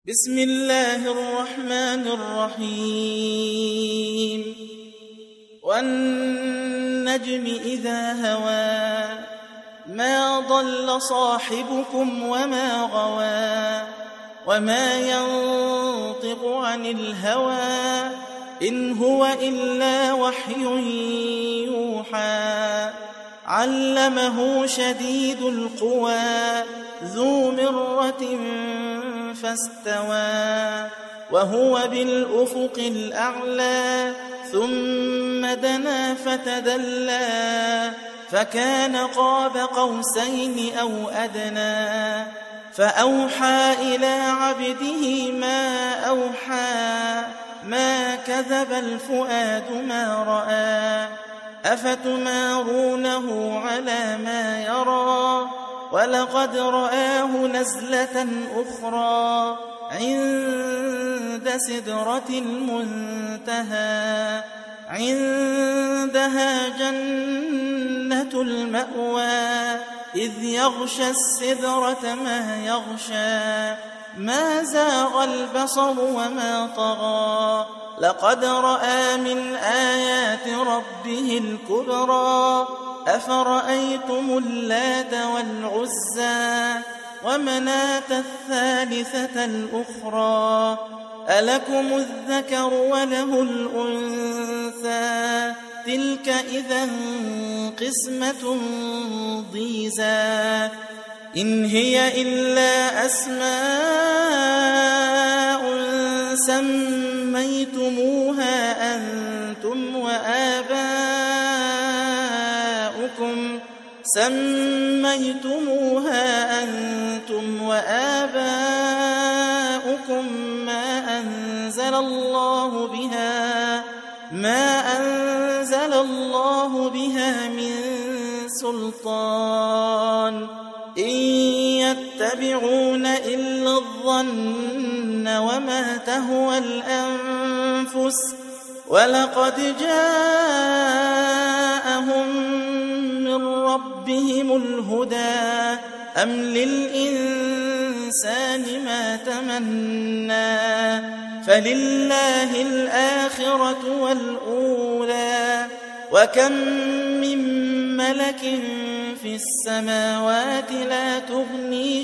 بسم الله الرحمن الرحيم والنجم إذا هوى ما ضل صاحبكم وما غوى وما ينطق عن الهوى إن هو إلا وحي يوحى علمه شديد القوى ذو مرة فاستوى وهو بالأفق الأعلى ثم دنا فتدلى فكان قاب قوسين أو أدنى فأوحى إلى عبده ما أوحى ما كذب الفؤاد ما رأى أفتمارونه على ما يرى ولقد رآه نزلة أخرى عند سدرة المنتهى عندها جنة المأوى إذ يغشى السدرة ما يغشى ما زاغ البصر وما طغى لقد رأى من آيات ربه الكبرى أفرأيتم اللات والعزى ومناة الثالثة الأخرى ألكم الذكر وله الأنثى تلك إذا قسمة ضيزى إن هي إلا أسماء سميتموها أنتم وآباؤكم ما أنزل الله بها من سلطان إن يتبعون إلا الظن وما تهوى الأنفس ولقد جاءهم من ربهم الهدى أم للإنسان ما تمنى فلله الآخرة والأولى وكم من ملك في السماوات لا تغني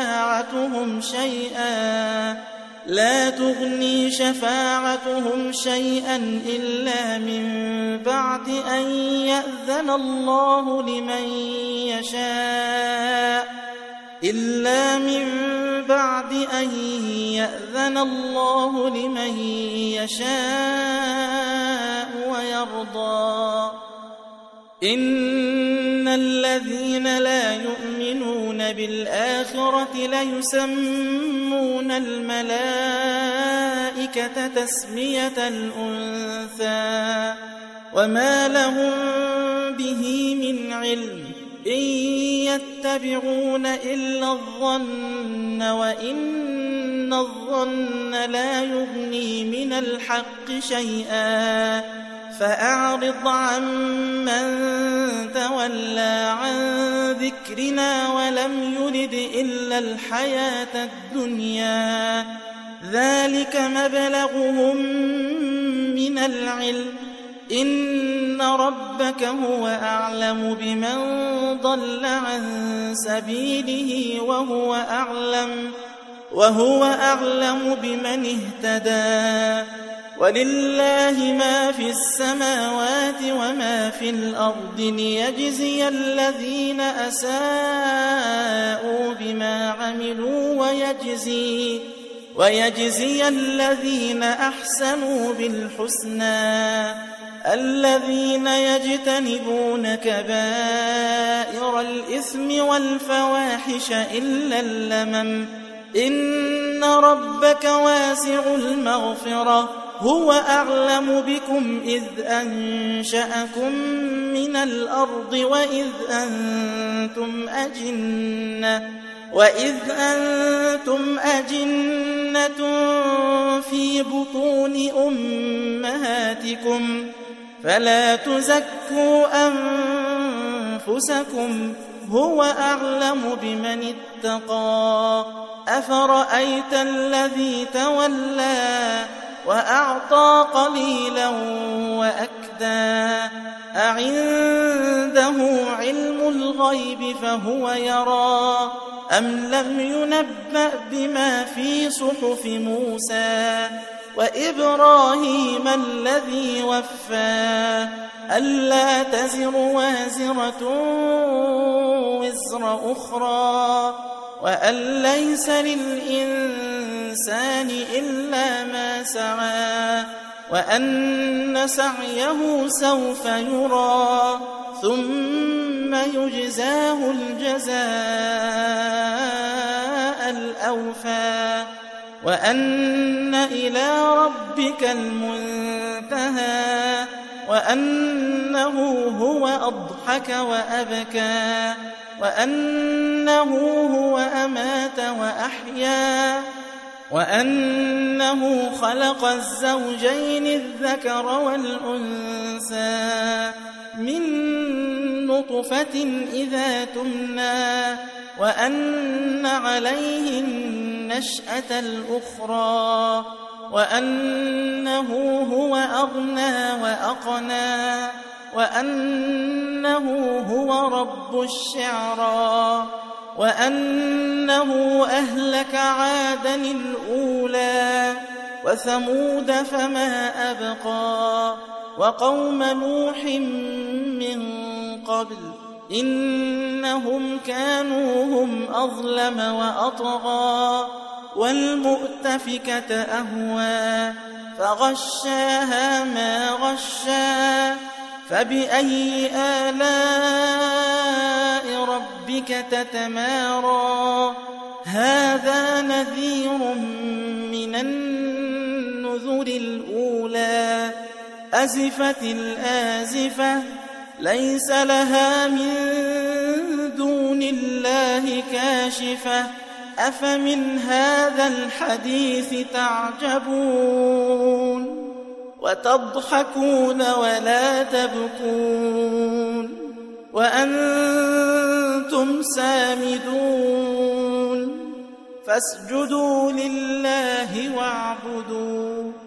شفاعتهم شيئا إلا من بعد أن يأذن الله لمن يشاء ويرضى إن الذين لا يؤمنون بالآخرة ليسمون الملائكة تسمية الأنثى وما لهم به من علم إن يتبعون إلا الظن وإن الظن لا يغني من الحق شيئا فأعرض عمن تولى عن ذكرنا ولم يرد إلا الحياة الدنيا ذلك مبلغهم من العلم إن ربك هو أعلم بمن ضل عن سبيله وهو أعلم بمن اهتدى ولله ما في السماوات وما في الأرض ليجزي الذين أساءوا بما عملوا ويجزي الذين أحسنوا بالحسنى الذين يجتنبون كبائر الإثم والفواحش إلا اللمم إن ربك واسع المغفرة هو أعلم بكم إذ أنشأكم من الأرض وإذ أنتم أجنة في بطون أمهاتكم فلا تزكوا أنفسكم هو أعلم بمن اتقى أفرأيت الذي تولى وأعطى قليلا وأكدى أعنده علم الغيب فهو يرى أم لم ينبأ بما في صحف موسى وإبراهيم الذي وفى ألا تزر وازرة وزر أخرى وأن ليس للإنسان إلا ما سعى وأن سعيه سوف يرى ثم يجزاه الجزاء الأوفى وأن إلى ربك المنتهى وأنه هو أضحك وأبكى وأنه هو أمات وأحيا وأنه خلق الزوجين الذكر والأنثى من نطفة إذا تمنى وأن عليه النشأة الأخرى وأنه هو أغنى وأقنى وأنه هو رب الشعرى وأنه أهلك عادا الأولى وثمود فما أبقى وقوم نوح من قبل إنهم كانوا هم أظلم وأطغى والمؤتفكة أهوى فغشاها ما غشا فبأي آلاء ربك تتمارى هذا نذير من النذر الأولى أزفت الآزفة ليس لها من دون الله كاشفة أفمن هذا الحديث تعجبون وتضحكون ولا تبكون وأنتم سامدون فاسجدوا لله واعبدوا